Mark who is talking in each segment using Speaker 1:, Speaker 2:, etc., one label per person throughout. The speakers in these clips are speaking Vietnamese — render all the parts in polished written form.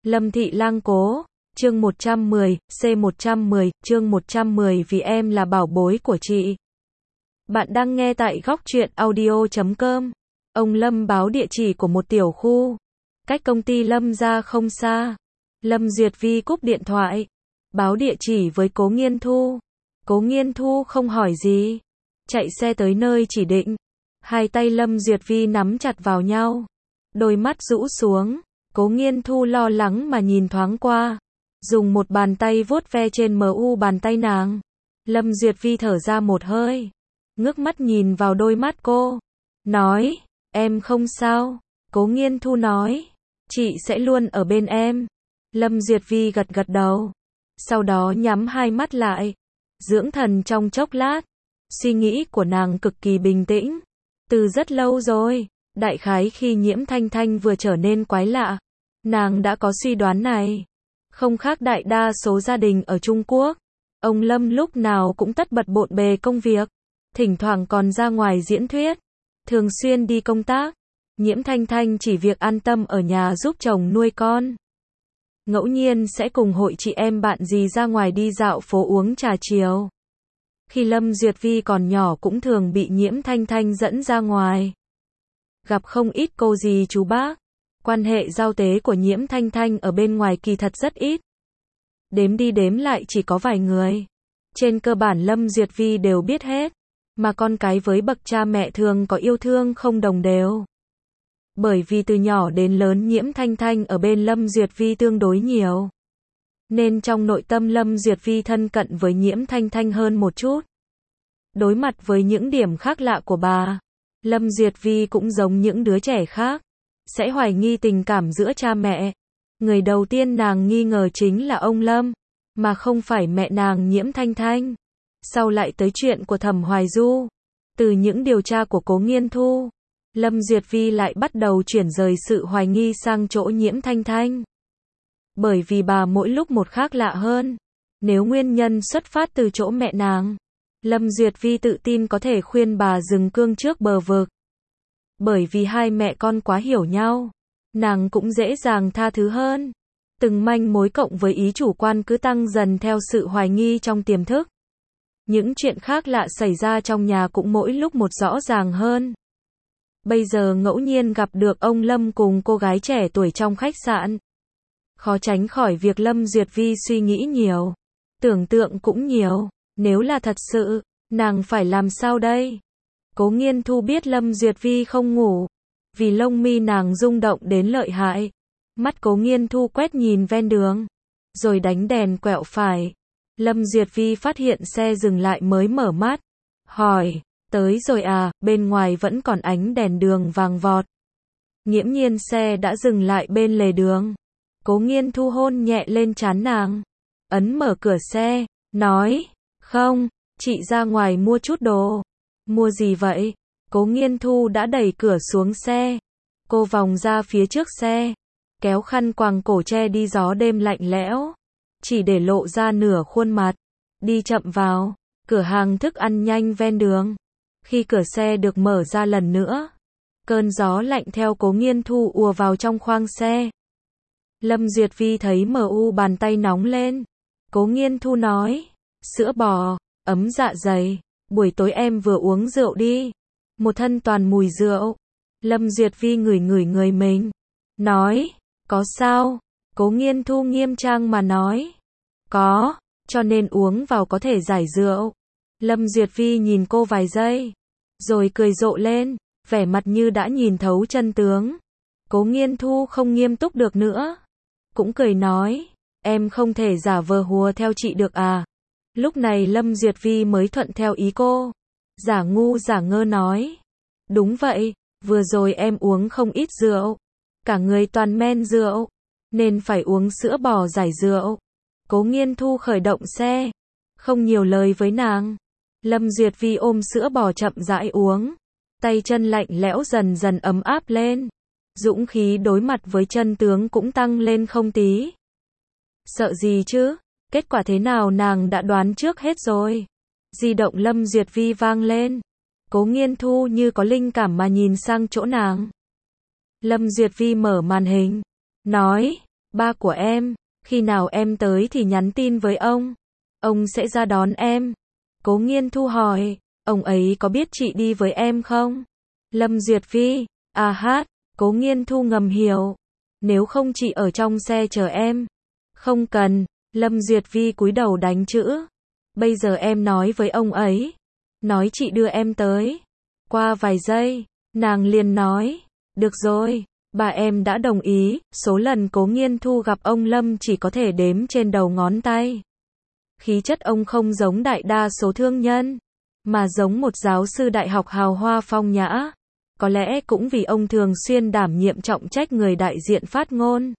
Speaker 1: Lâm Thị Lang Cố, chương 110, C110, chương 110 vì em là bảo bối của chị. Bạn đang nghe tại góc truyện audio.com. Ông Lâm báo địa chỉ của một tiểu khu, cách công ty Lâm ra không xa. Lâm Duyệt Vi cúp điện thoại, báo địa chỉ với Cố Nghiên Thu. Cố Nghiên Thu không hỏi gì, chạy xe tới nơi chỉ định. Hai tay Lâm Duyệt Vi nắm chặt vào nhau, đôi mắt rũ xuống. Cố Nghiên Thu lo lắng mà nhìn thoáng qua, dùng một bàn tay vuốt ve trên mu bàn tay nàng. Lâm Duyệt Vi thở ra một hơi, ngước mắt nhìn vào đôi mắt cô, nói, em không sao. Cố Nghiên Thu nói, chị sẽ luôn ở bên em. Lâm Duyệt Vi gật gật đầu, sau đó nhắm hai mắt lại, dưỡng thần trong chốc lát. Suy nghĩ của nàng cực kỳ bình tĩnh, từ rất lâu rồi, đại khái khi Nhiễm Thanh Thanh vừa trở nên quái lạ, nàng đã có suy đoán này. Không khác đại đa số gia đình ở Trung Quốc, ông Lâm lúc nào cũng tất bật bộn bề công việc, thỉnh thoảng còn ra ngoài diễn thuyết, thường xuyên đi công tác. Nhiễm Thanh Thanh chỉ việc an tâm ở nhà giúp chồng nuôi con. Ngẫu nhiên sẽ cùng hội chị em bạn dì ra ngoài đi dạo phố uống trà chiều. Khi Lâm Duyệt Vi còn nhỏ cũng thường bị Nhiễm Thanh Thanh dẫn ra ngoài, gặp không ít cô dì chú bác. Quan hệ giao tế của Nhiễm Thanh Thanh ở bên ngoài kỳ thật rất ít, đếm đi đếm lại chỉ có vài người. Trên cơ bản Lâm Duyệt Vi đều biết hết, mà con cái với bậc cha mẹ thường có yêu thương không đồng đều. Bởi vì từ nhỏ đến lớn Nhiễm Thanh Thanh ở bên Lâm Duyệt Vi tương đối nhiều, nên trong nội tâm Lâm Duyệt Vi thân cận với Nhiễm Thanh Thanh hơn một chút. Đối mặt với những điểm khác lạ của bà, Lâm Duyệt Vi cũng giống những đứa trẻ khác, sẽ hoài nghi tình cảm giữa cha mẹ. Người đầu tiên nàng nghi ngờ chính là ông Lâm, mà không phải mẹ nàng Nhiễm Thanh Thanh. Sau lại tới chuyện của Thẩm Hoài Du, từ những điều tra của Cố Nghiên Thu, Lâm Duyệt Vi lại bắt đầu chuyển rời sự hoài nghi sang chỗ Nhiễm Thanh Thanh. Bởi vì bà mỗi lúc một khác lạ hơn. Nếu nguyên nhân xuất phát từ chỗ mẹ nàng, Lâm Duyệt Vi tự tin có thể khuyên bà dừng cương trước bờ vực. Bởi vì hai mẹ con quá hiểu nhau, nàng cũng dễ dàng tha thứ hơn. Từng manh mối cộng với ý chủ quan cứ tăng dần theo sự hoài nghi trong tiềm thức. Những chuyện khác lạ xảy ra trong nhà cũng mỗi lúc một rõ ràng hơn. Bây giờ ngẫu nhiên gặp được ông Lâm cùng cô gái trẻ tuổi trong khách sạn, khó tránh khỏi việc Lâm Duyệt Vi suy nghĩ nhiều, tưởng tượng cũng nhiều. Nếu là thật sự, nàng phải làm sao đây? Cố Nghiên Thu biết Lâm Duyệt Vi không ngủ, vì lông mi nàng rung động đến lợi hại. Mắt Cố Nghiên Thu quét nhìn ven đường, rồi đánh đèn quẹo phải. Lâm Duyệt Vi phát hiện xe dừng lại mới mở mắt, hỏi, tới rồi à? Bên ngoài vẫn còn ánh đèn đường vàng vọt. Nghiễm nhiên xe đã dừng lại bên lề đường. Cố Nghiên Thu hôn nhẹ lên trán nàng, ấn mở cửa xe, nói, không, chị ra ngoài mua chút đồ. Mua gì vậy? Cố Nghiên Thu đã đẩy cửa xuống xe. Cô vòng ra phía trước xe, kéo khăn quàng cổ che đi gió đêm lạnh lẽo, chỉ để lộ ra nửa khuôn mặt. Đi chậm vào cửa hàng thức ăn nhanh ven đường. Khi cửa xe được mở ra lần nữa, cơn gió lạnh theo Cố Nghiên Thu ùa vào trong khoang xe. Lâm Duyệt Vi thấy bàn tay nóng lên. Cố Nghiên Thu nói, sữa bò, ấm dạ dày. Buổi tối em vừa uống rượu đi, một thân toàn mùi rượu. Lâm Duyệt Vi ngửi ngửi người mình, nói, có sao? Cố Nghiên Thu nghiêm trang mà nói, có, cho nên uống vào có thể giải rượu. Lâm Duyệt Vi nhìn cô vài giây, rồi cười rộ lên, vẻ mặt như đã nhìn thấu chân tướng. Cố Nghiên Thu không nghiêm túc được nữa, cũng cười nói, em không thể giả vờ hùa theo chị được à? Lúc này Lâm Duyệt Vi mới thuận theo ý cô, giả ngu giả ngơ nói, đúng vậy, vừa rồi em uống không ít rượu, cả người toàn men rượu, nên phải uống sữa bò giải rượu. Cố Nghiên Thu khởi động xe, không nhiều lời với nàng. Lâm Duyệt Vi ôm sữa bò chậm rãi uống, tay chân lạnh lẽo dần dần ấm áp lên, dũng khí đối mặt với chân tướng cũng tăng lên không tí. Sợ gì chứ? Kết quả thế nào nàng đã đoán trước hết rồi. Di động Lâm Duyệt Vi vang lên. Cố Nghiên Thu như có linh cảm mà nhìn sang chỗ nàng. Lâm Duyệt Vi mở màn hình, nói, Ba của em, khi nào em tới thì nhắn tin với ông sẽ ra đón em. Cố Nghiên Thu hỏi, ông ấy có biết chị đi với em không? Lâm Duyệt Vi, à hát, Cố Nghiên Thu ngầm hiểu. Nếu không chị ở trong xe chờ em. Không cần, Lâm Duyệt Vi cúi đầu đánh chữ. Bây giờ em nói với ông ấy. Nói chị đưa em tới. Qua vài giây, nàng liền nói, được rồi, bà em đã đồng ý. Số lần Cố Nghiên Thu gặp ông Lâm chỉ có thể đếm trên đầu ngón tay. Khí chất ông không giống đại đa số thương nhân, mà giống một giáo sư đại học hào hoa phong nhã. Có lẽ cũng vì ông thường xuyên đảm nhiệm trọng trách người đại diện phát ngôn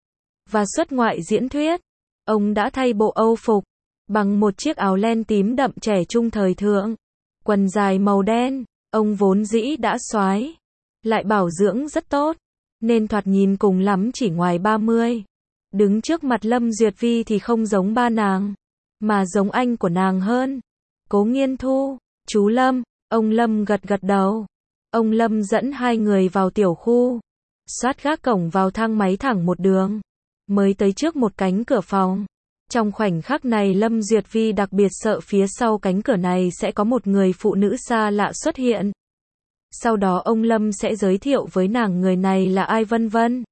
Speaker 1: và xuất ngoại diễn thuyết. Ông đã thay bộ Âu phục bằng một chiếc áo len tím đậm trẻ trung thời thượng, quần dài màu đen. Ông vốn dĩ đã soái, lại bảo dưỡng rất tốt, nên thoạt nhìn cùng lắm chỉ ngoài 30. Đứng trước mặt Lâm Duyệt Vi thì không giống ba nàng, mà giống anh của nàng hơn. Cố Nghiên Thu, chú Lâm, ông Lâm gật gật đầu. Ông Lâm dẫn hai người vào tiểu khu, soát gác cổng vào thang máy thẳng một đường, mới tới trước một cánh cửa phòng. Trong khoảnh khắc này Lâm Duyệt Vi đặc biệt sợ phía sau cánh cửa này sẽ có một người phụ nữ xa lạ xuất hiện. Sau đó ông Lâm sẽ giới thiệu với nàng người này là ai vân vân.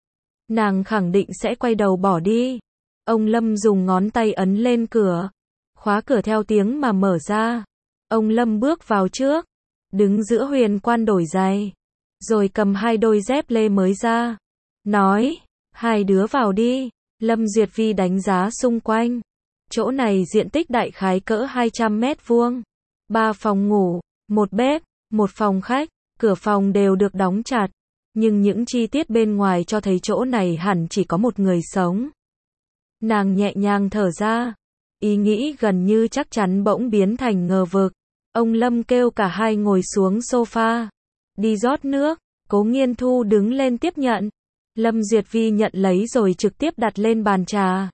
Speaker 1: Nàng khẳng định sẽ quay đầu bỏ đi. Ông Lâm dùng ngón tay ấn lên cửa, khóa cửa theo tiếng mà mở ra. Ông Lâm bước vào trước, đứng giữa huyền quan đổi giày, rồi cầm hai đôi dép lê mới ra, nói, hai đứa vào đi. Lâm Duyệt Vi đánh giá xung quanh. Chỗ này diện tích đại khái cỡ 200 mét vuông. 3 phòng ngủ, một bếp, một phòng khách, cửa phòng đều được đóng chặt. Nhưng những chi tiết bên ngoài cho thấy chỗ này hẳn chỉ có một người sống. Nàng nhẹ nhàng thở ra. Ý nghĩ gần như chắc chắn bỗng biến thành ngờ vực. Ông Lâm kêu cả hai ngồi xuống sofa. Đi rót nước. Cố Nghiên Thu đứng lên tiếp nhận. Lâm Duyệt Vi nhận lấy rồi trực tiếp đặt lên bàn trà.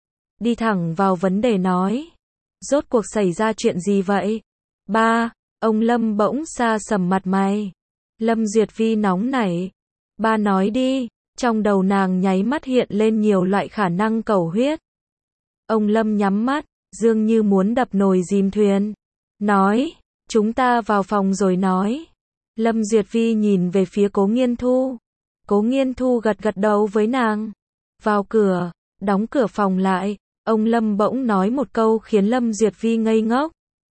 Speaker 1: Đi thẳng vào vấn đề nói. Rốt cuộc xảy ra chuyện gì vậy? Ba, ông Lâm bỗng sa sầm mặt mày. Lâm Duyệt Vi nóng nảy. Ba nói đi, trong đầu nàng nháy mắt hiện lên nhiều loại khả năng cầu huyết. Ông Lâm nhắm mắt, dường như muốn đập nồi dìm thuyền. Nói, chúng ta vào phòng rồi nói. Lâm Duyệt Vi nhìn về phía Cố Nghiên Thu. Cố Nghiên Thu gật gật đầu với nàng. Vào cửa, đóng cửa phòng lại. Ông Lâm bỗng nói một câu khiến Lâm Duyệt Vi ngây ngốc.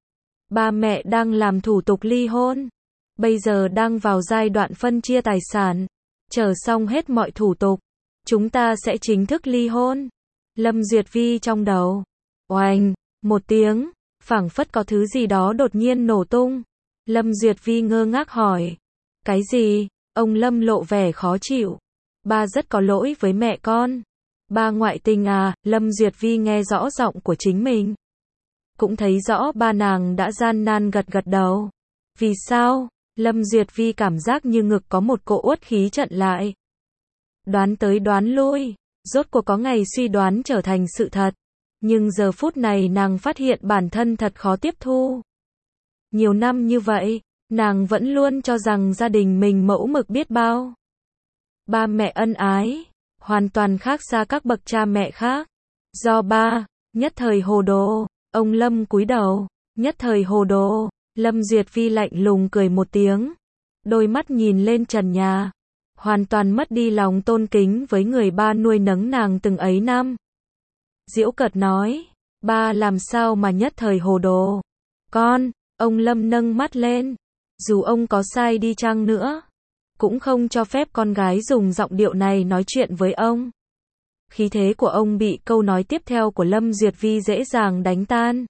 Speaker 1: Ba mẹ đang làm thủ tục ly hôn. Bây giờ đang vào giai đoạn phân chia tài sản. Chờ xong hết mọi thủ tục, chúng ta sẽ chính thức ly hôn. Lâm Duyệt Vi trong đầu. Oanh, một tiếng, phảng phất có thứ gì đó đột nhiên nổ tung. Lâm Duyệt Vi ngơ ngác hỏi. Cái gì? Ông Lâm lộ vẻ khó chịu. Ba rất có lỗi với mẹ con. Ba ngoại tình à? Lâm Duyệt Vi nghe rõ giọng của chính mình. Cũng thấy rõ ba nàng đã gian nan gật gật đầu. Vì sao? Lâm Duyệt Vi cảm giác như ngực có một cỗ uất khí trận lại. Đoán tới đoán lui, rốt cuộc có ngày suy đoán trở thành sự thật. Nhưng giờ phút này nàng phát hiện bản thân thật khó tiếp thu. Nhiều năm như vậy, nàng vẫn luôn cho rằng gia đình mình mẫu mực biết bao. Ba mẹ ân ái, hoàn toàn khác xa các bậc cha mẹ khác. Do ba, nhất thời hồ đồ, ông Lâm cúi đầu, nhất thời hồ đồ. Lâm Duyệt Vi lạnh lùng cười một tiếng, đôi mắt nhìn lên trần nhà, hoàn toàn mất đi lòng tôn kính với người ba nuôi nấng nàng từng ấy năm. Giễu cợt nói, ba làm sao mà nhất thời hồ đồ? Con, ông Lâm nâng mắt lên, dù ông có sai đi chăng nữa, cũng không cho phép con gái dùng giọng điệu này nói chuyện với ông. Khí thế của ông bị câu nói tiếp theo của Lâm Duyệt Vi dễ dàng đánh tan.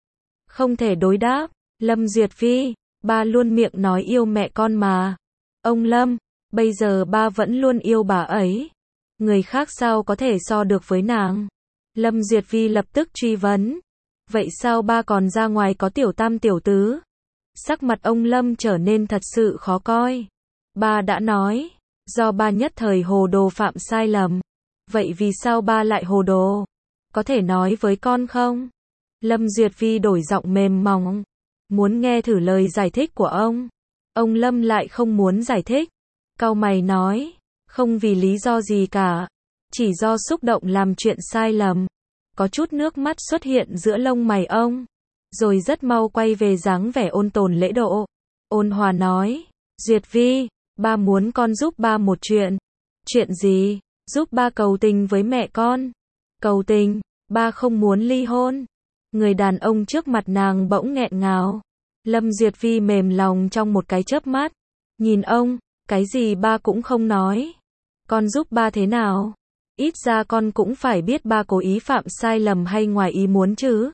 Speaker 1: Không thể đối đáp. Lâm Duyệt Vi, ba luôn miệng nói yêu mẹ con mà. Ông Lâm, bây giờ ba vẫn luôn yêu bà ấy. Người khác sao có thể so được với nàng? Lâm Duyệt Vi lập tức truy vấn. Vậy sao ba còn ra ngoài có tiểu tam tiểu tứ? Sắc mặt ông Lâm trở nên thật sự khó coi. Ba đã nói, do ba nhất thời hồ đồ phạm sai lầm. Vậy vì sao ba lại hồ đồ? Có thể nói với con không? Lâm Duyệt Vi đổi giọng mềm mỏng. Muốn nghe thử lời giải thích của ông. Ông Lâm lại không muốn giải thích. Cau mày nói, không vì lý do gì cả. chỉ do xúc động làm chuyện sai lầm. Có chút nước mắt xuất hiện giữa lông mày ông, rồi rất mau quay về dáng vẻ ôn tồn lễ độ. Ôn hòa nói, Duyệt Vi, ba muốn con giúp ba một chuyện. Chuyện gì? Giúp ba cầu tình với mẹ con. Cầu tình? Ba không muốn ly hôn. Người đàn ông trước mặt nàng bỗng nghẹn ngào. Lâm Duyệt Vi mềm lòng trong một cái chớp mắt. Nhìn ông, cái gì ba cũng không nói. Con giúp ba thế nào? Ít ra con cũng phải biết ba cố ý phạm sai lầm hay ngoài ý muốn chứ.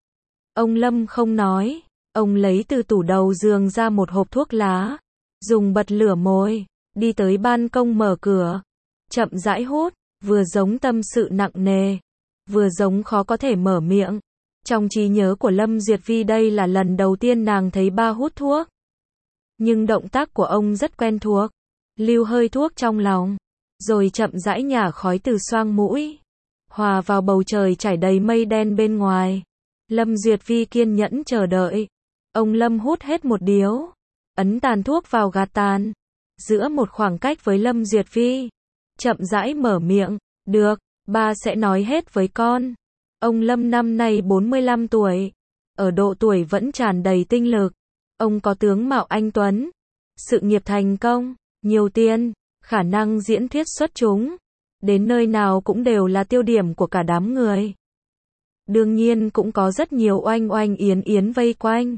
Speaker 1: Ông Lâm không nói. Ông lấy từ tủ đầu giường ra một hộp thuốc lá. Dùng bật lửa mồi. Đi tới ban công mở cửa. Chậm rãi hút. Vừa giống tâm sự nặng nề. Vừa giống khó có thể mở miệng. Trong trí nhớ của Lâm Duyệt Vi đây là lần đầu tiên nàng thấy ba hút thuốc. Nhưng động tác của ông rất quen thuộc. Lưu hơi thuốc trong lòng. Rồi chậm rãi nhả khói từ xoang mũi. Hòa vào bầu trời trải đầy mây đen bên ngoài. Lâm Duyệt Vi kiên nhẫn chờ đợi. Ông Lâm hút hết một điếu. Ấn tàn thuốc vào gạt tàn. Giữa một khoảng cách với Lâm Duyệt Vi. Chậm rãi mở miệng. Được, ba sẽ nói hết với con. Ông Lâm năm nay 45 tuổi. Ở độ tuổi vẫn tràn đầy tinh lực. Ông có tướng mạo anh tuấn. Sự nghiệp thành công. Nhiều tiền. Khả năng diễn thuyết xuất chúng. Đến nơi nào cũng đều là tiêu điểm của cả đám người. Đương nhiên cũng có rất nhiều oanh oanh yến yến vây quanh.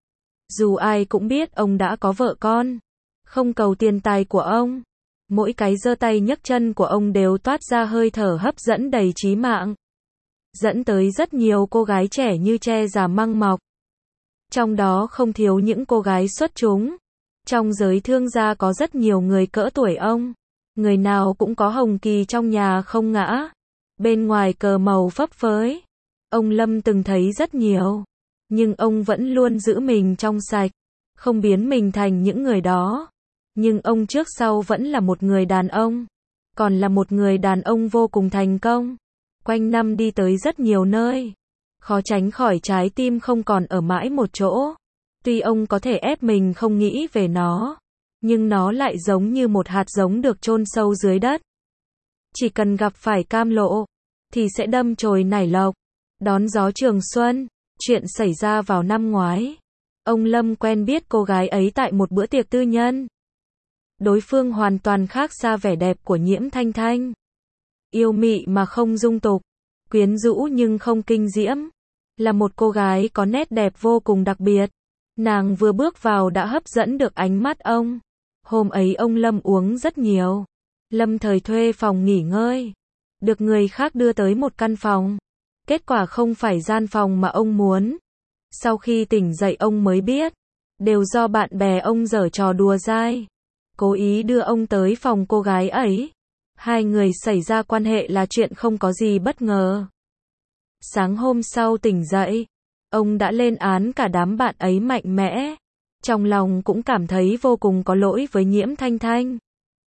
Speaker 1: Dù ai cũng biết ông đã có vợ con. Không cầu tiền tài của ông. Mỗi cái giơ tay nhấc chân của ông đều toát ra hơi thở hấp dẫn đầy trí mạng. Dẫn tới rất nhiều cô gái trẻ như tre già măng mọc. Trong đó không thiếu những cô gái xuất chúng. Trong giới thương gia có rất nhiều người cỡ tuổi ông. Người nào cũng có hồng kỳ trong nhà không ngã. Bên ngoài cờ màu phấp phới. Ông Lâm từng thấy rất nhiều. Nhưng ông vẫn luôn giữ mình trong sạch. Không biến mình thành những người đó. Nhưng ông trước sau vẫn là một người đàn ông. Còn là một người đàn ông vô cùng thành công. Quanh năm đi tới rất nhiều nơi. Khó tránh khỏi trái tim không còn ở mãi một chỗ. Tuy ông có thể ép mình không nghĩ về nó. Nhưng nó lại giống như một hạt giống được chôn sâu dưới đất. Chỉ cần gặp phải cam lộ. Thì sẽ đâm chồi nảy lộc. Đón gió trường xuân. Chuyện xảy ra vào năm ngoái. Ông Lâm quen biết cô gái ấy tại một bữa tiệc tư nhân. Đối phương hoàn toàn khác xa vẻ đẹp của Nhiễm Thanh Thanh. Yêu mị mà không dung tục. Quyến rũ nhưng không kinh diễm. Là một cô gái có nét đẹp vô cùng đặc biệt. Nàng vừa bước vào đã hấp dẫn được ánh mắt ông. Hôm ấy ông Lâm uống rất nhiều. Lâm thời thuê phòng nghỉ ngơi. Được người khác đưa tới một căn phòng. Kết quả không phải gian phòng mà ông muốn. Sau khi tỉnh dậy ông mới biết. Đều do bạn bè ông giở trò đùa dai. Cố ý đưa ông tới phòng cô gái ấy. Hai người xảy ra quan hệ là chuyện không có gì bất ngờ. Sáng hôm sau tỉnh dậy. Ông đã lên án cả đám bạn ấy mạnh mẽ. Trong lòng cũng cảm thấy vô cùng có lỗi với Nhiễm Thanh Thanh.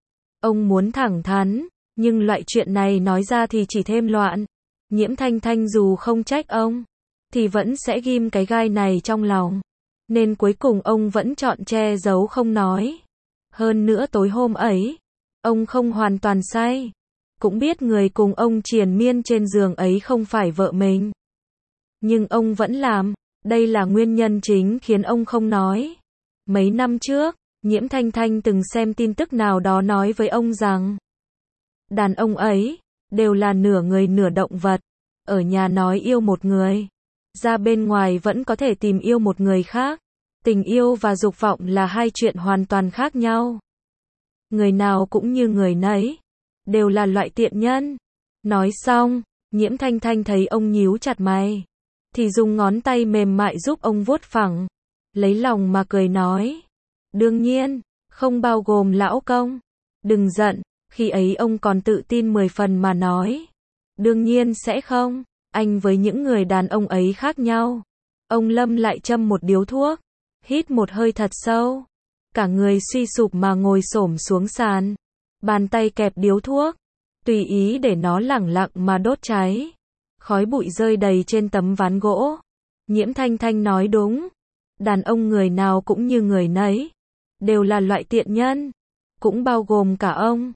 Speaker 1: Ông muốn thẳng thắn. Nhưng loại chuyện này nói ra thì chỉ thêm loạn. Nhiễm Thanh Thanh dù không trách ông. Thì vẫn sẽ ghim cái gai này trong lòng. Nên cuối cùng ông vẫn chọn che giấu không nói. Hơn nữa tối hôm ấy. Ông không hoàn toàn say. Cũng biết người cùng ông triền miên trên giường ấy không phải vợ mình. Nhưng ông vẫn làm. Đây là nguyên nhân chính khiến ông không nói. Mấy năm trước, Nhiễm Thanh Thanh từng xem tin tức nào đó nói với ông rằng đàn ông ấy đều là nửa người nửa động vật. Ở nhà nói yêu một người, ra bên ngoài vẫn có thể tìm yêu một người khác. Tình yêu và dục vọng là hai chuyện hoàn toàn khác nhau. Người nào cũng như người nấy, đều là loại tiện nhân. Nói xong, Nhiễm Thanh Thanh thấy ông nhíu chặt mày, thì dùng ngón tay mềm mại giúp ông vuốt phẳng. Lấy lòng mà cười nói. Đương nhiên, không bao gồm lão công. Đừng giận, khi ấy ông còn tự tin 10 phần mà nói. Đương nhiên sẽ không, anh với những người đàn ông ấy khác nhau. Ông Lâm lại châm một điếu thuốc, hít một hơi thật sâu. Cả người suy sụp mà ngồi xổm xuống sàn. Bàn tay kẹp điếu thuốc, tùy ý để nó lẳng lặng mà đốt cháy. Khói bụi rơi đầy trên tấm ván gỗ. Nhiễm Thanh Thanh nói đúng. Đàn ông người nào cũng như người nấy. Đều là loại tiện nhân. Cũng bao gồm cả ông.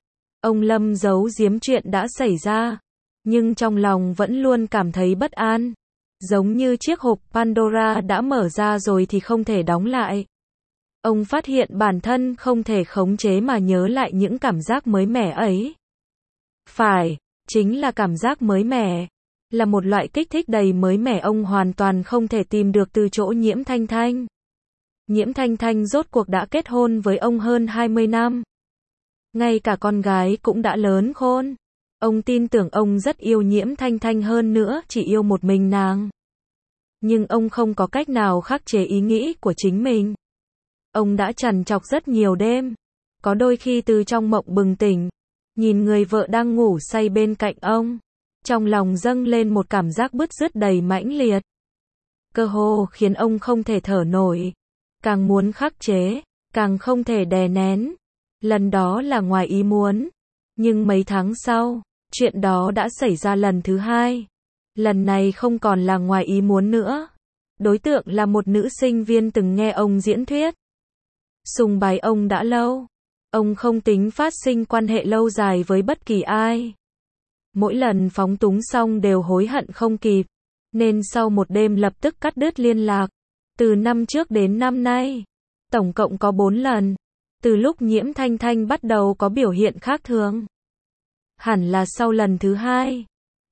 Speaker 1: Ông Lâm giấu giếm chuyện đã xảy ra, nhưng trong lòng vẫn luôn cảm thấy bất an. Giống như chiếc hộp Pandora đã mở ra rồi thì không thể đóng lại. Ông phát hiện bản thân không thể khống chế mà nhớ lại những cảm giác mới mẻ ấy. Phải, chính là cảm giác mới mẻ. Là một loại kích thích đầy mới mẻ ông hoàn toàn không thể tìm được từ chỗ Nhiễm Thanh Thanh. Nhiễm Thanh Thanh rốt cuộc đã kết hôn với ông hơn 20 năm. Ngay cả con gái cũng đã lớn khôn. Ông tin tưởng ông rất yêu Nhiễm Thanh Thanh hơn nữa, chỉ yêu một mình nàng. Nhưng ông không có cách nào khắc chế ý nghĩ của chính mình. Ông đã trằn trọc rất nhiều đêm. Có đôi khi từ trong mộng bừng tỉnh, nhìn người vợ đang ngủ say bên cạnh ông. Trong lòng dâng lên một cảm giác bứt rứt đầy mãnh liệt. Cơ hồ khiến ông không thể thở nổi. Càng muốn khắc chế, càng không thể đè nén. Lần đó là ngoài ý muốn. Nhưng mấy tháng sau, chuyện đó đã xảy ra lần thứ hai. Lần này không còn là ngoài ý muốn nữa. Đối tượng là một nữ sinh viên từng nghe ông diễn thuyết. Sùng bái ông đã lâu. Ông không tính phát sinh quan hệ lâu dài với bất kỳ ai. Mỗi lần phóng túng xong đều hối hận không kịp. Nên sau một đêm lập tức cắt đứt liên lạc. Từ năm trước đến năm nay, tổng cộng có 4 lần. Từ lúc Nhiễm Thanh Thanh bắt đầu có biểu hiện khác thường. Hẳn là sau lần thứ hai.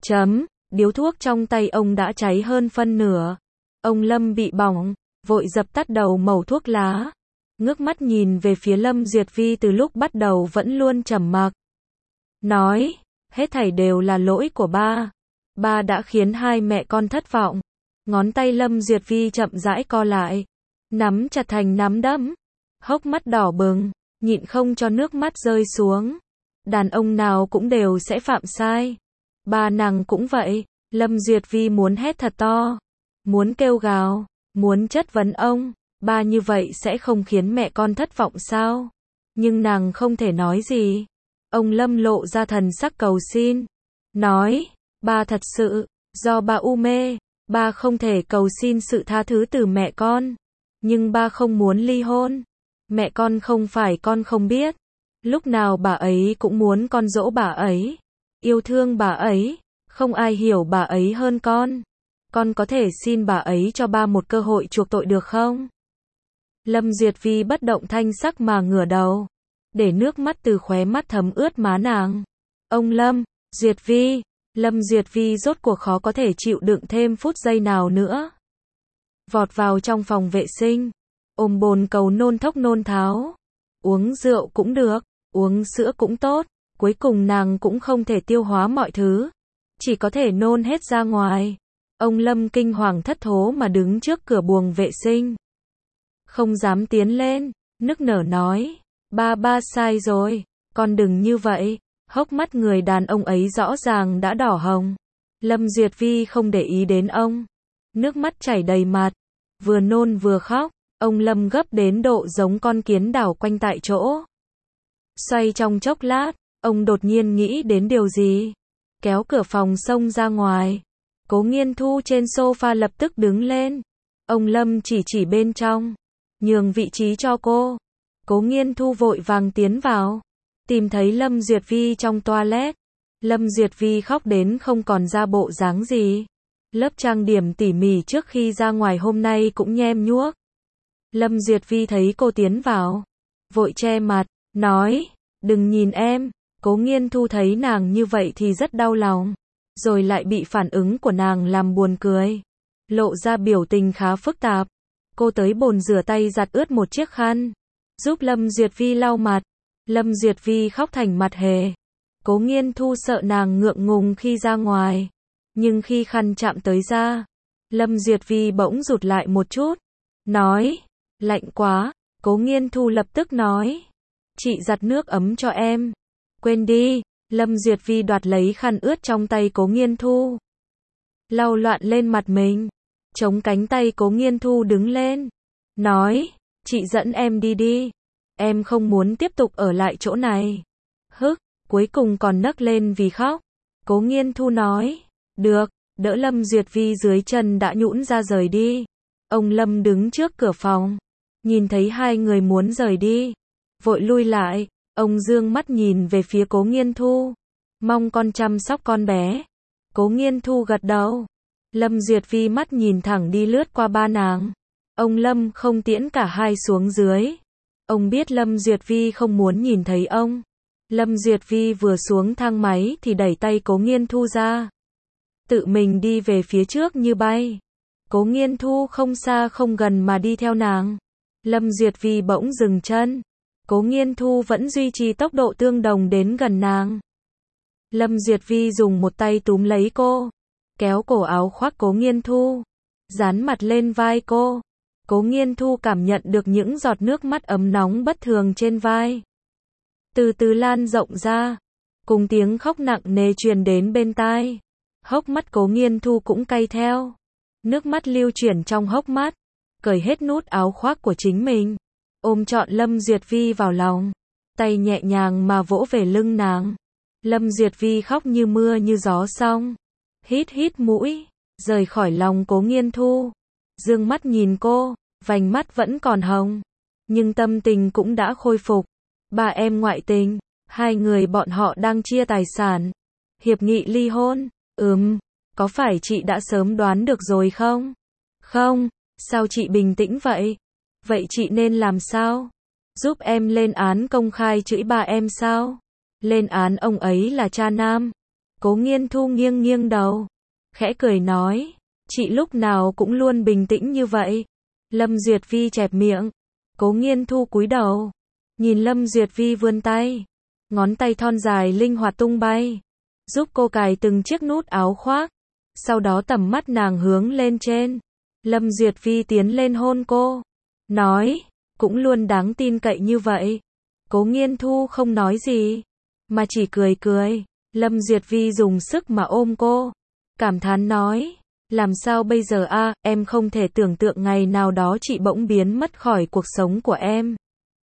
Speaker 1: Điếu thuốc trong tay ông đã cháy hơn phân nửa. Ông Lâm bị bỏng, vội dập tắt đầu mẩu thuốc lá. Ngước mắt nhìn về phía Lâm Duyệt Vi từ lúc bắt đầu vẫn luôn trầm mặc. Nói, hết thảy đều là lỗi của ba. Ba đã khiến hai mẹ con thất vọng. Ngón tay Lâm Duyệt Vi chậm rãi co lại. Nắm chặt thành nắm đấm. Hốc mắt đỏ bừng, nhịn không cho nước mắt rơi xuống. Đàn ông nào cũng đều sẽ phạm sai. Ba nàng cũng vậy. Lâm Duyệt Vi muốn hét thật to. Muốn kêu gào. Muốn chất vấn ông. Ba như vậy sẽ không khiến mẹ con thất vọng sao? Nhưng nàng không thể nói gì. Ông Lâm lộ ra thần sắc cầu xin. Nói, ba thật sự, do ba u mê, ba không thể cầu xin sự tha thứ từ mẹ con. Nhưng ba không muốn ly hôn. Mẹ con không phải con không biết. Lúc nào bà ấy cũng muốn con dỗ bà ấy. Yêu thương bà ấy. Không ai hiểu bà ấy hơn con. Con có thể xin bà ấy cho ba một cơ hội chuộc tội được không? Lâm Duyệt Vi bất động thanh sắc mà ngửa đầu. Để nước mắt từ khóe mắt thấm ướt má nàng. Ông Lâm, Duyệt Vi. Lâm Duyệt Vi rốt cuộc khó có thể chịu đựng thêm phút giây nào nữa. Vọt vào trong phòng vệ sinh. Ôm bồn cầu nôn thốc nôn tháo. Uống rượu cũng được, uống sữa cũng tốt. Cuối cùng nàng cũng không thể tiêu hóa mọi thứ. Chỉ có thể nôn hết ra ngoài. Ông Lâm kinh hoàng thất thố mà đứng trước cửa buồng vệ sinh. Không dám tiến lên, nức nở nói. Ba sai rồi, con đừng như vậy. Hốc mắt người đàn ông ấy rõ ràng đã đỏ hồng. Lâm Duyệt Vi không để ý đến ông. Nước mắt chảy đầy mặt. Vừa nôn vừa khóc. Ông Lâm gấp đến độ giống con kiến đảo quanh tại chỗ. Xoay trong chốc lát, ông đột nhiên nghĩ đến điều gì. Kéo cửa phòng xông ra ngoài. Cố Nghiên Thu trên sofa lập tức đứng lên. Ông Lâm chỉ bên trong. Nhường vị trí cho cô. Cố Nghiên Thu vội vàng tiến vào. Tìm thấy Lâm Duyệt Vi trong toilet. Lâm Duyệt Vi khóc đến không còn ra bộ dáng gì. Lớp trang điểm tỉ mỉ trước khi ra ngoài hôm nay cũng nhem nhuốc. Lâm Duyệt Vi thấy cô tiến vào. Vội che mặt, nói, đừng nhìn em. Cố Nghiên Thu thấy nàng như vậy thì rất đau lòng. Rồi lại bị phản ứng của nàng làm buồn cười. Lộ ra biểu tình khá phức tạp. Cô tới bồn rửa tay giặt ướt một chiếc khăn. Giúp Lâm Duyệt Vi lau mặt. Lâm Duyệt Vi khóc thành mặt hề. Cố Nghiên Thu sợ nàng ngượng ngùng khi ra ngoài. Nhưng khi khăn chạm tới da, Lâm Duyệt Vi bỗng rụt lại một chút. Nói, lạnh quá. Cố Nghiên Thu lập tức nói, chị giặt nước ấm cho em. Quên đi. Lâm Duyệt Vi đoạt lấy khăn ướt trong tay Cố Nghiên Thu. Lau loạn lên mặt mình. Chống cánh tay Cố Nghiên Thu đứng lên. Nói, chị dẫn em đi đi. Em không muốn tiếp tục ở lại chỗ này. Cuối cùng còn nấc lên vì khóc. Cố Nghiên Thu nói, được, đỡ Lâm Duyệt Vi dưới chân đã nhũn ra rời đi. Ông Lâm đứng trước cửa phòng. Nhìn thấy hai người muốn rời đi. Vội lui lại. Ông dương mắt nhìn về phía Cố Nghiên Thu. Mong con chăm sóc con bé. Cố Nghiên Thu gật đầu. Lâm Duyệt Vi mắt nhìn thẳng đi lướt qua ba nàng. Ông Lâm không tiễn cả hai xuống dưới. Ông biết Lâm Duyệt Vi không muốn nhìn thấy ông. Lâm Duyệt Vi vừa xuống thang máy thì đẩy tay Cố Nghiên Thu ra. Tự mình đi về phía trước như bay. Cố Nghiên Thu không xa không gần mà đi theo nàng. Lâm Duyệt Vi bỗng dừng chân. Cố Nghiên Thu vẫn duy trì tốc độ tương đồng đến gần nàng. Lâm Duyệt Vi dùng một tay túm lấy cô, kéo cổ áo khoác Cố Nghiên Thu, dán mặt lên vai cô. Cố Nghiên Thu cảm nhận được những giọt nước mắt ấm nóng bất thường trên vai. Từ từ lan rộng ra, cùng tiếng khóc nặng nề truyền đến bên tai. Hốc mắt Cố Nghiên Thu cũng cay theo. Nước mắt lưu chuyển trong hốc mắt, cởi hết nút áo khoác của chính mình, ôm trọn Lâm Duyệt Vi vào lòng, tay nhẹ nhàng mà vỗ về lưng nàng. Lâm Duyệt Vi khóc như mưa như gió xong, hít hít mũi, rời khỏi lòng Cố Nghiên Thu, dương mắt nhìn cô, vành mắt vẫn còn hồng, nhưng tâm tình cũng đã khôi phục. Ba em ngoại tình, hai người bọn họ đang chia tài sản, hiệp nghị ly hôn. Có phải chị đã sớm đoán được rồi không? Không, sao chị bình tĩnh vậy? Vậy chị nên làm sao? Giúp em lên án công khai chửi ba em sao? Lên án ông ấy là cha nam. Cố Nghiên Thu nghiêng nghiêng đầu, khẽ cười nói, chị lúc nào cũng luôn bình tĩnh như vậy. Lâm Duyệt Vi chẹp miệng. Cố Nghiên Thu cúi đầu, nhìn Lâm Duyệt Vi vươn tay, ngón tay thon dài linh hoạt tung bay, giúp cô cài từng chiếc nút áo khoác. Sau đó tầm mắt nàng hướng lên trên. Lâm Duyệt Vi tiến lên hôn cô, nói, cũng luôn đáng tin cậy như vậy. Cố Nghiên Thu không nói gì, mà chỉ cười cười. Lâm Duyệt Vi dùng sức mà ôm cô, cảm thán nói, làm sao bây giờ a, em không thể tưởng tượng ngày nào đó chị bỗng biến mất khỏi cuộc sống của em.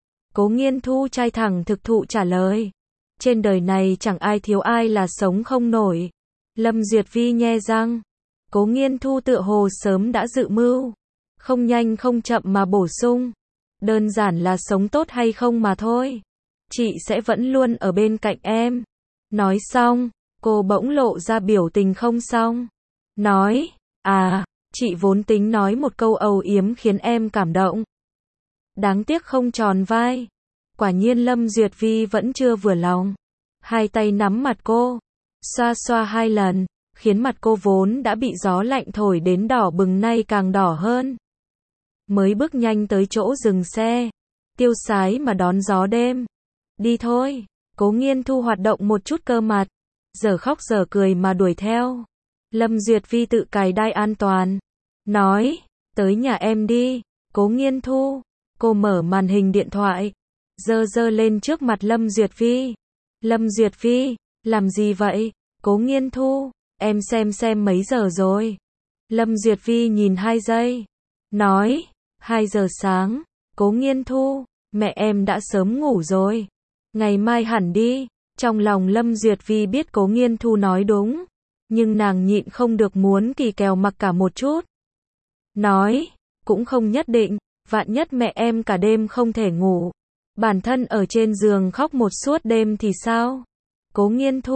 Speaker 1: Cố Nghiên Thu trai thẳng thực thụ trả lời, trên đời này chẳng ai thiếu ai là sống không nổi. Lâm Duyệt Vi nhe răng. Cố Nghiên Thu tựa hồ sớm đã dự mưu, không nhanh không chậm mà bổ sung, đơn giản là sống tốt hay không mà thôi. Chị sẽ vẫn luôn ở bên cạnh em. Nói xong, cô bỗng lộ ra biểu tình không xong. Nói, chị vốn tính nói một câu âu yếm khiến em cảm động. Đáng tiếc không tròn vai. Quả nhiên Lâm Duyệt Vi vẫn chưa vừa lòng. Hai tay nắm mặt cô, xoa xoa hai lần, khiến mặt cô vốn đã bị gió lạnh thổi đến đỏ bừng nay càng đỏ hơn. Mới bước nhanh tới chỗ dừng xe, tiêu sái mà đón gió đêm. Đi thôi. Cố Nghiên Thu hoạt động một chút cơ mặt, giờ khóc giờ cười mà đuổi theo. Lâm Duyệt Vi tự cài đai an toàn, nói, tới nhà em đi. Cố Nghiên Thu, cô mở màn hình điện thoại, giơ lên trước mặt Lâm Duyệt Vi. Lâm Duyệt Vi, làm gì vậy? Cố Nghiên Thu, em xem mấy giờ rồi. Lâm Duyệt Vi nhìn 2 giây, nói, 2 giờ sáng. Cố Nghiên Thu, mẹ em đã sớm ngủ rồi. Ngày mai hẳn đi. Trong lòng Lâm Duyệt Vi biết Cố Nghiên Thu nói đúng, nhưng nàng nhịn không được muốn kỳ kèo mặc cả một chút. Nói, cũng không nhất định, vạn nhất mẹ em cả đêm không thể ngủ, bản thân ở trên giường khóc một suốt đêm thì sao? Cố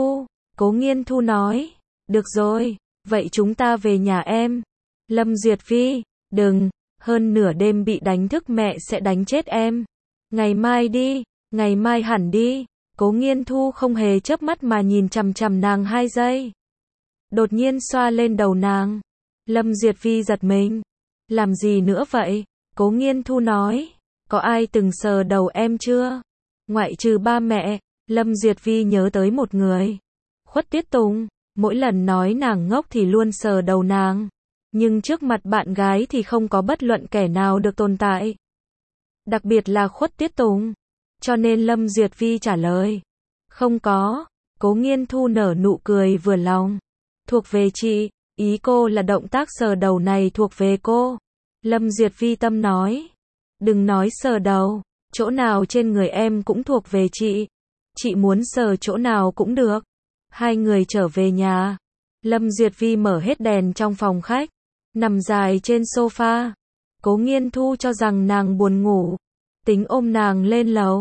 Speaker 1: Nghiên Thu nói, được rồi, vậy chúng ta về nhà em. Lâm Duyệt Vi, đừng, hơn nửa đêm bị đánh thức mẹ sẽ đánh chết em. Ngày mai đi, ngày mai hẳn đi. Cố Nghiên Thu không hề chớp mắt mà nhìn chằm chằm nàng 2 giây. Đột nhiên xoa lên đầu nàng. Lâm Duyệt Vi giật mình. Làm gì nữa vậy? Cố Nghiên Thu nói, có ai từng sờ đầu em chưa? Ngoại trừ ba mẹ. Lâm Duyệt Vi nhớ tới một người, Khuất Tiết Tùng. Mỗi lần nói nàng ngốc thì luôn sờ đầu nàng, nhưng trước mặt bạn gái thì không có bất luận kẻ nào được tồn tại, đặc biệt là Khuất Tiết Tùng. Cho nên Lâm Duyệt Vi trả lời, không có. Cố Nghiên Thu nở nụ cười vừa lòng. Thuộc về chị, ý cô là động tác sờ đầu này thuộc về cô. Lâm Duyệt Vi tâm nói, đừng nói sờ đầu, chỗ nào trên người em cũng thuộc về chị. Chị muốn sờ chỗ nào cũng được. Hai người trở về nhà. Lâm Duyệt Vi mở hết đèn trong phòng khách, nằm dài trên sofa. Cố Nghiên Thu cho rằng nàng buồn ngủ, tính ôm nàng lên lầu.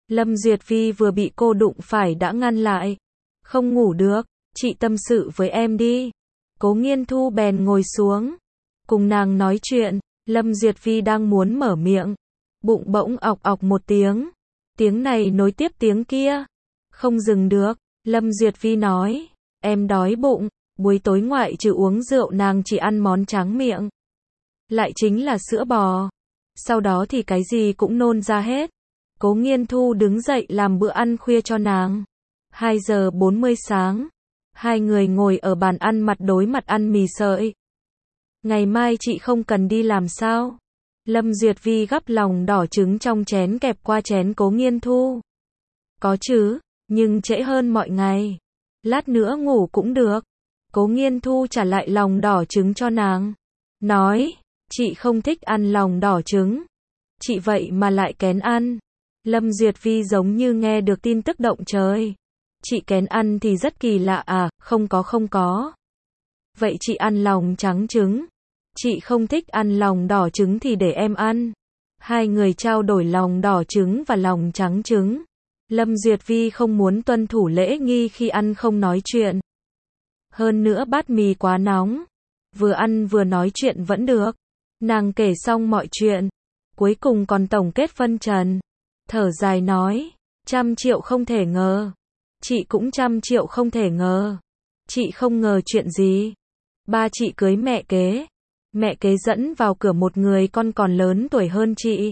Speaker 1: Lâm Duyệt Vi vừa bị cô đụng phải đã ngăn lại. Không ngủ được, chị tâm sự với em đi. Cố Nghiên Thu bèn ngồi xuống, cùng nàng nói chuyện. Lâm Duyệt Vi đang muốn mở miệng, bụng bỗng ọc ọc một tiếng. Tiếng này nối tiếp tiếng kia, không dừng được. Lâm Duyệt Vi nói, em đói bụng. Buổi tối ngoại trừ uống rượu nàng chỉ ăn món tráng miệng, lại chính là sữa bò. Sau đó thì cái gì cũng nôn ra hết. Cố Nghiên Thu đứng dậy làm bữa ăn khuya cho nàng. 2 giờ 40 sáng, hai người ngồi ở bàn ăn mặt đối mặt ăn mì sợi. Ngày mai chị không cần đi làm sao? Lâm Duyệt Vi gắp lòng đỏ trứng trong chén kẹp qua chén Cố Nghiên Thu. Có chứ, nhưng trễ hơn mọi ngày. Lát nữa ngủ cũng được. Cố Nghiên Thu trả lại lòng đỏ trứng cho nàng. Nói, chị không thích ăn lòng đỏ trứng. Chị vậy mà lại kén ăn. Lâm Duyệt Vi giống như nghe được tin tức động trời. Chị kén ăn thì rất kỳ lạ à, không có. Vậy chị ăn lòng trắng trứng. Chị không thích ăn lòng đỏ trứng thì để em ăn. Hai người trao đổi lòng đỏ trứng và lòng trắng trứng. Lâm Duyệt Vi không muốn tuân thủ lễ nghi khi ăn không nói chuyện. Hơn nữa bát mì quá nóng. Vừa ăn vừa nói chuyện vẫn được. Nàng kể xong mọi chuyện. Cuối cùng còn tổng kết phân trần. Thở dài nói, 100 triệu không thể ngờ. Chị cũng 100 triệu không thể ngờ. Chị không ngờ chuyện gì? Ba chị cưới mẹ kế. Mẹ kế dẫn vào cửa một người con còn lớn tuổi hơn chị.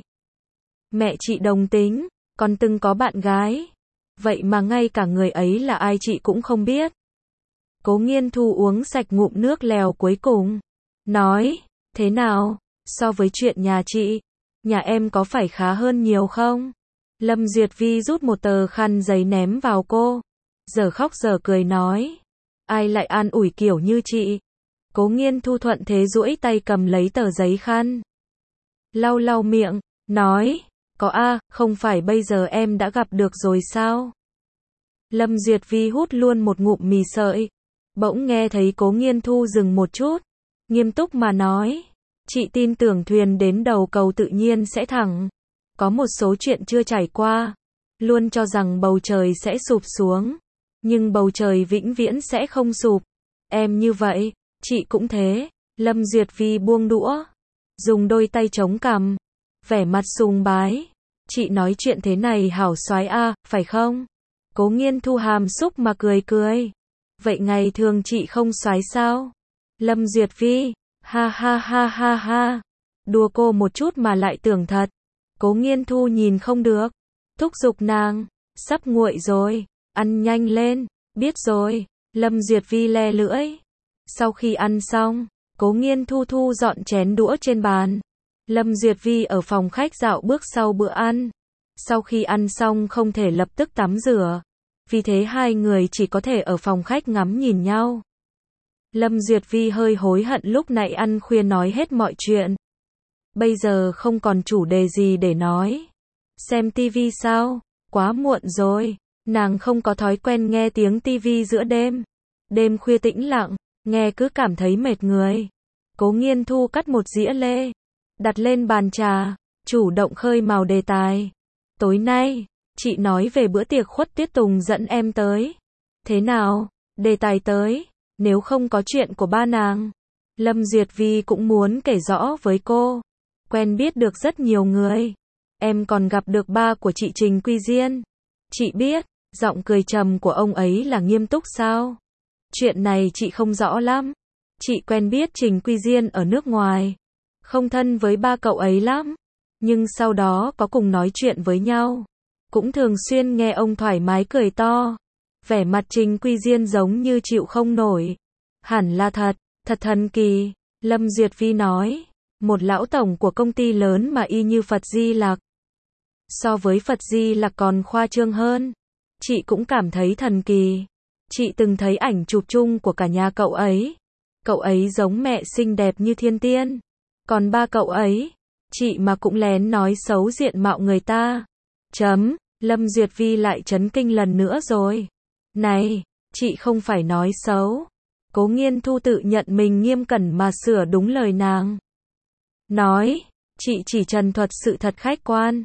Speaker 1: Mẹ chị đồng tính, còn từng có bạn gái. Vậy mà ngay cả người ấy là ai chị cũng không biết. Cố Nghiên Thu uống sạch ngụm nước lèo cuối cùng. Nói, thế nào, so với chuyện nhà chị, nhà em có phải khá hơn nhiều không? Lâm Duyệt Vi rút một tờ khăn giấy ném vào cô. Giờ khóc giờ cười nói. Ai lại an ủi kiểu như chị? Cố Nghiên Thu thuận thế duỗi tay cầm lấy tờ giấy khăn. Lau lau miệng, nói. Có a, không phải bây giờ em đã gặp được rồi sao? Lâm Duyệt Vi hút luôn một ngụm mì sợi. Bỗng nghe thấy Cố Nghiên Thu dừng một chút. Nghiêm túc mà nói. Chị tin tưởng thuyền đến đầu cầu tự nhiên sẽ thẳng. Có một số chuyện chưa trải qua. Luôn cho rằng bầu trời sẽ sụp xuống. Nhưng bầu trời vĩnh viễn sẽ không sụp. Em như vậy, chị cũng thế. Lâm Duyệt Vi buông đũa. Dùng đôi tay chống cằm. Vẻ mặt sùng bái. Chị nói chuyện thế này hảo soái a, phải không? Cố Nghiên Thu hàm xúc mà cười cười. Vậy ngày thường chị không soái sao? Lâm Duyệt Vi, ha ha ha ha ha. Đùa cô một chút mà lại tưởng thật. Cố Nghiên Thu nhìn không được. Thúc giục nàng, sắp nguội rồi, ăn nhanh lên, biết rồi. Lâm Duyệt Vi le lưỡi. Sau khi ăn xong, Cố Nghiên Thu thu dọn chén đũa trên bàn. Lâm Duyệt Vi ở phòng khách dạo bước sau bữa ăn. Sau khi ăn xong không thể lập tức tắm rửa. Vì thế hai người chỉ có thể ở phòng khách ngắm nhìn nhau. Lâm Duyệt Vi hơi hối hận lúc nãy ăn khuya nói hết mọi chuyện. Bây giờ không còn chủ đề gì để nói. Xem tivi sao? Quá muộn rồi. Nàng không có thói quen nghe tiếng tivi giữa đêm. Đêm khuya tĩnh lặng, nghe cứ cảm thấy mệt người. Cố Nghiên Thu cắt một dĩa lê, đặt lên bàn trà, chủ động khơi mào đề tài. Tối nay, chị nói về bữa tiệc Khuất Tuyết Tùng dẫn em tới. Thế nào? Đề tài tới. Nếu không có chuyện của ba nàng. Lâm Duyệt Vi cũng muốn kể rõ với cô. Quen biết được rất nhiều người. Em còn gặp được ba của chị Trình Quy Diên. Chị biết, giọng cười trầm của ông ấy là nghiêm túc sao? Chuyện này chị không rõ lắm. Chị quen biết Trình Quy Diên ở nước ngoài. Không thân với ba cậu ấy lắm. Nhưng sau đó có cùng nói chuyện với nhau. Cũng thường xuyên nghe ông thoải mái cười to. Vẻ mặt Trình Quy Diên giống như chịu không nổi. Hẳn là thật, thật thần kỳ. Lâm Duyệt Vi nói. Một lão tổng của công ty lớn mà y như Phật Di Lặc. So với Phật Di Lặc còn khoa trương hơn. Chị cũng cảm thấy thần kỳ. Chị từng thấy ảnh chụp chung của cả nhà cậu ấy. Cậu ấy giống mẹ xinh đẹp như thiên tiên. Còn ba cậu ấy, chị mà cũng lén nói xấu diện mạo người ta. Lâm Duyệt Vi lại chấn kinh lần nữa rồi. Này, chị không phải nói xấu. Cố Nghiên Thu tự nhận mình nghiêm cẩn mà sửa đúng lời nàng. Nói, chị chỉ trần thuật sự thật khách quan.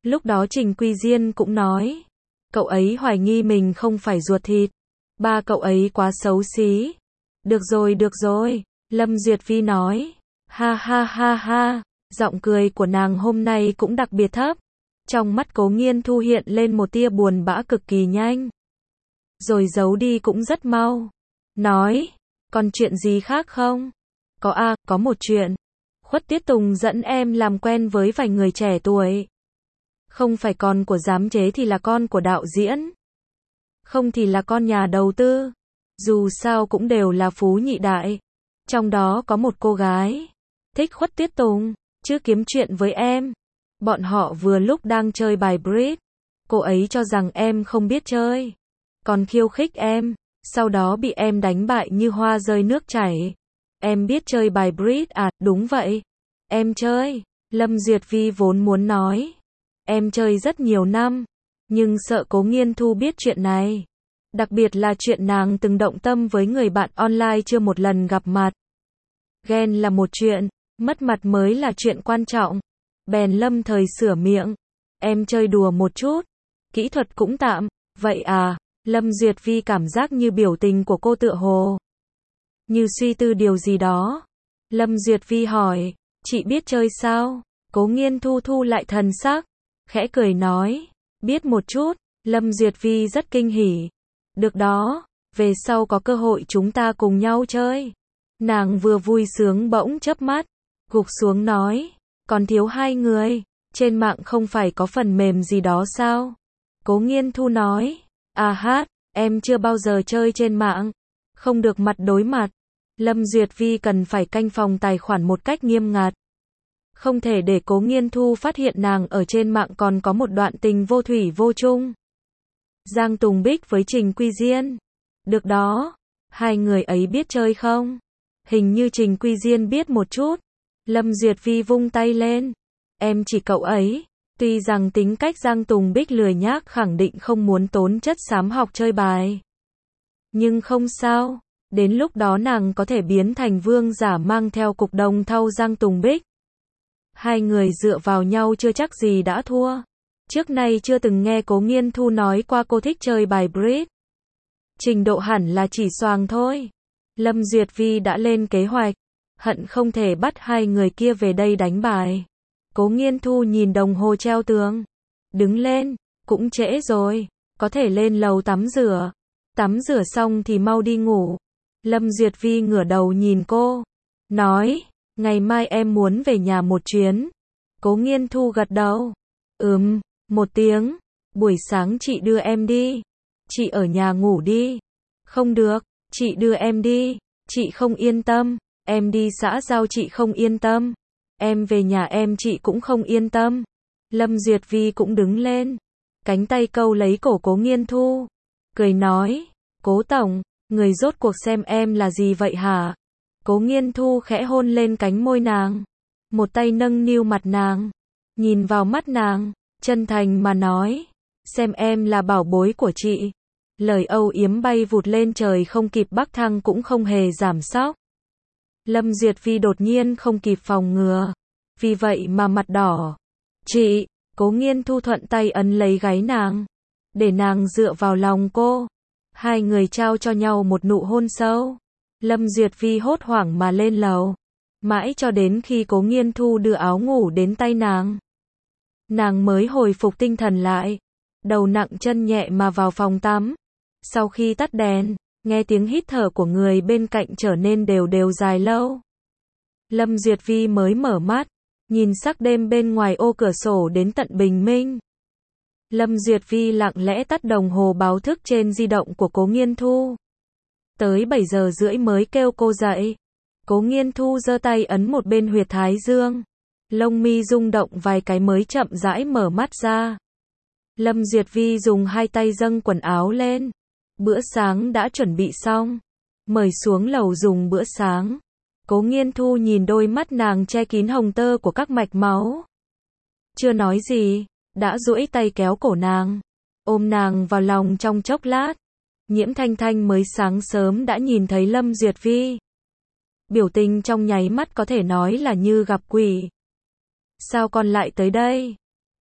Speaker 1: Lúc đó Trình Quy Diên cũng nói, cậu ấy hoài nghi mình không phải ruột thịt. Ba cậu ấy quá xấu xí. Được rồi, Lâm Duyệt Vi nói. Ha ha ha ha, giọng cười của nàng hôm nay cũng đặc biệt thấp. Trong mắt Cố Nghiên Thu hiện lên một tia buồn bã cực kỳ nhanh. Rồi giấu đi cũng rất mau. Nói, còn chuyện gì khác không? Có một chuyện. Khuất Tiết Tùng dẫn em làm quen với vài người trẻ tuổi. Không phải con của giám chế thì là con của đạo diễn. Không thì là con nhà đầu tư. Dù sao cũng đều là phú nhị đại. Trong đó có một cô gái thích Khuất Tiết Tùng, chứ kiếm chuyện với em. Bọn họ vừa lúc đang chơi bài bridge. Cô ấy cho rằng em không biết chơi, còn khiêu khích em, sau đó bị em đánh bại như hoa rơi nước chảy. Em biết chơi bài bridge à? Đúng vậy. Em chơi. Lâm Duyệt Vi vốn muốn nói, em chơi rất nhiều năm, nhưng sợ Cố Nghiên Thu biết chuyện này. Đặc biệt là chuyện nàng từng động tâm với người bạn online chưa một lần gặp mặt. Ghen là một chuyện, mất mặt mới là chuyện quan trọng. Bèn lâm thời sửa miệng. Em chơi đùa một chút, kỹ thuật cũng tạm. Vậy à? Lâm Duyệt Vi cảm giác như biểu tình của cô tựa hồ như suy tư điều gì đó. Lâm Duyệt Vi hỏi, chị biết chơi sao? Cố Nghiên Thu thu lại thần sắc, khẽ cười nói, biết một chút. Lâm Duyệt Vi rất kinh hỉ. Được đó, về sau có cơ hội chúng ta cùng nhau chơi. Nàng vừa vui sướng bỗng chớp mắt, gục xuống nói, còn thiếu hai người, trên mạng không phải có phần mềm gì đó sao? Cố Nghiên Thu nói, em chưa bao giờ chơi trên mạng, không được mặt đối mặt. Lâm Duyệt Vi cần phải canh phòng tài khoản một cách nghiêm ngặt. Không thể để Cố Nghiên Thu phát hiện nàng ở trên mạng còn có một đoạn tình vô thủy vô chung. Giang Tùng Bích với Trình Quy Diên. Được đó, hai người ấy biết chơi không? Hình như Trình Quy Diên biết một chút. Lâm Duyệt Vi vung tay lên. Em chỉ cậu ấy. Tuy rằng tính cách Giang Tùng Bích lười nhác khẳng định không muốn tốn chất xám học chơi bài. Nhưng không sao. Đến lúc đó nàng có thể biến thành vương giả mang theo cục đồng thau Giang Tùng Bích. Hai người dựa vào nhau chưa chắc gì đã thua. Trước nay chưa từng nghe Cố Nghiên Thu nói qua cô thích chơi bài bridge. Trình độ hẳn là chỉ xoàng thôi. Lâm Duyệt Vi đã lên kế hoạch, hận không thể bắt hai người kia về đây đánh bài. Cố Nghiên Thu nhìn đồng hồ treo tường. Đứng lên, cũng trễ rồi, có thể lên lầu tắm rửa. Tắm rửa xong thì mau đi ngủ. Lâm Duyệt Vi ngửa đầu nhìn cô, nói, ngày mai em muốn về nhà một chuyến. Cố Nghiên Thu gật đầu. Một tiếng, buổi sáng chị đưa em đi. Chị ở nhà ngủ đi. Không được, chị đưa em đi. Chị không yên tâm. Em đi xã giao chị không yên tâm. Em về nhà em chị cũng không yên tâm. Lâm Duyệt Vi cũng đứng lên, cánh tay câu lấy cổ Cố Nghiên Thu, cười nói, Cố tổng, người rốt cuộc xem em là gì vậy hả? Cố Nghiên Thu khẽ hôn lên cánh môi nàng, một tay nâng niu mặt nàng, nhìn vào mắt nàng, chân thành mà nói, xem em là bảo bối của chị. Lời âu yếm bay vụt lên trời không kịp bắc thăng cũng không hề giảm sóc. Lâm Duyệt Vi đột nhiên không kịp phòng ngừa, vì vậy mà mặt đỏ. Chị, Cố Nghiên Thu thuận tay ấn lấy gáy nàng, để nàng dựa vào lòng cô. Hai người trao cho nhau một nụ hôn sâu. Lâm Duyệt Vi hốt hoảng mà lên lầu, mãi cho đến khi Cố Nghiên Thu đưa áo ngủ đến tay nàng, nàng mới hồi phục tinh thần lại, đầu nặng chân nhẹ mà vào phòng tắm. Sau khi tắt đèn, nghe tiếng hít thở của người bên cạnh trở nên đều đều dài lâu. Lâm Duyệt Vi mới mở mắt, nhìn sắc đêm bên ngoài ô cửa sổ đến tận bình minh. Lâm Duyệt Vi lặng lẽ tắt đồng hồ báo thức trên di động của Cố Nghiên Thu. Tới 7 giờ rưỡi mới kêu cô dậy. Cố Nghiên Thu giơ tay ấn một bên huyệt thái dương. Lông mi rung động vài cái mới chậm rãi mở mắt ra. Lâm Duyệt Vi dùng hai tay dâng quần áo lên. Bữa sáng đã chuẩn bị xong. Mời xuống lầu dùng bữa sáng. Cố Nghiên Thu nhìn đôi mắt nàng che kín hồng tơ của các mạch máu. Chưa nói gì, đã duỗi tay kéo cổ nàng, ôm nàng vào lòng trong chốc lát. Nhiễm Thanh Thanh mới sáng sớm đã nhìn thấy Lâm Duyệt Vi. Biểu tình trong nháy mắt có thể nói là như gặp quỷ. Sao con lại tới đây?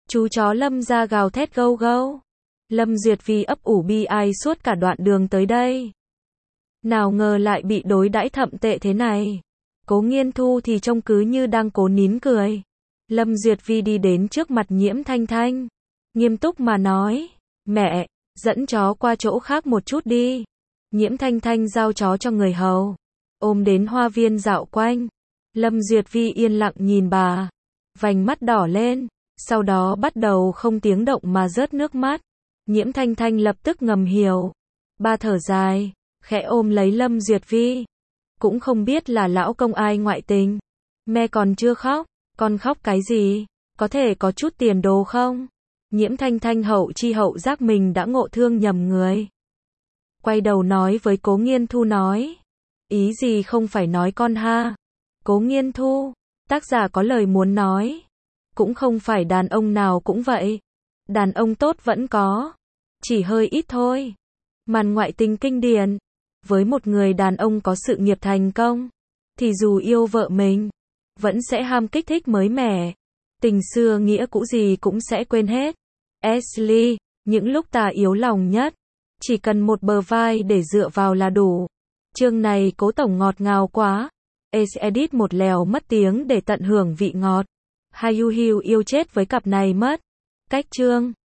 Speaker 1: Chú chó Lâm ra gào thét gâu gâu. Lâm Duyệt Vi ấp ủ bi ai suốt cả đoạn đường tới đây. Nào ngờ lại bị đối đãi thậm tệ thế này. Cố Nghiên Thu thì trông cứ như đang cố nín cười. Lâm Duyệt Vi đi đến trước mặt Nhiễm Thanh Thanh. Nghiêm túc mà nói. Mẹ, dẫn chó qua chỗ khác một chút đi. Nhiễm Thanh Thanh giao chó cho người hầu. Ôm đến hoa viên dạo quanh. Lâm Duyệt Vi yên lặng nhìn bà. Vành mắt đỏ lên. Sau đó bắt đầu không tiếng động mà rớt nước mắt. Nhiễm Thanh Thanh lập tức ngầm hiểu. Bà thở dài, khẽ ôm lấy Lâm Duyệt Vi. Cũng không biết là lão công ai ngoại tình. Mẹ còn chưa khóc, con khóc cái gì? Có thể có chút tiền đồ không? Nhiễm Thanh Thanh hậu chi hậu giác mình đã ngộ thương nhầm người. Quay đầu nói với Cố Nghiên Thu nói. Ý gì không phải nói con ha? Cố Nghiên Thu, tác giả có lời muốn nói. Cũng không phải đàn ông nào cũng vậy. Đàn ông tốt vẫn có. Chỉ hơi ít thôi. Màn ngoại tình kinh điển. Với một người đàn ông có sự nghiệp thành công, thì dù yêu vợ mình, vẫn sẽ ham kích thích mới mẻ. Tình xưa nghĩa cũ gì cũng sẽ quên hết. Ashley, những lúc ta yếu lòng nhất, chỉ cần một bờ vai để dựa vào là đủ. Chương này Cố tổng ngọt ngào quá. Ace edit một lèo mất tiếng để tận hưởng vị ngọt. Hayu Hiu yêu chết với cặp này mất. Cách chương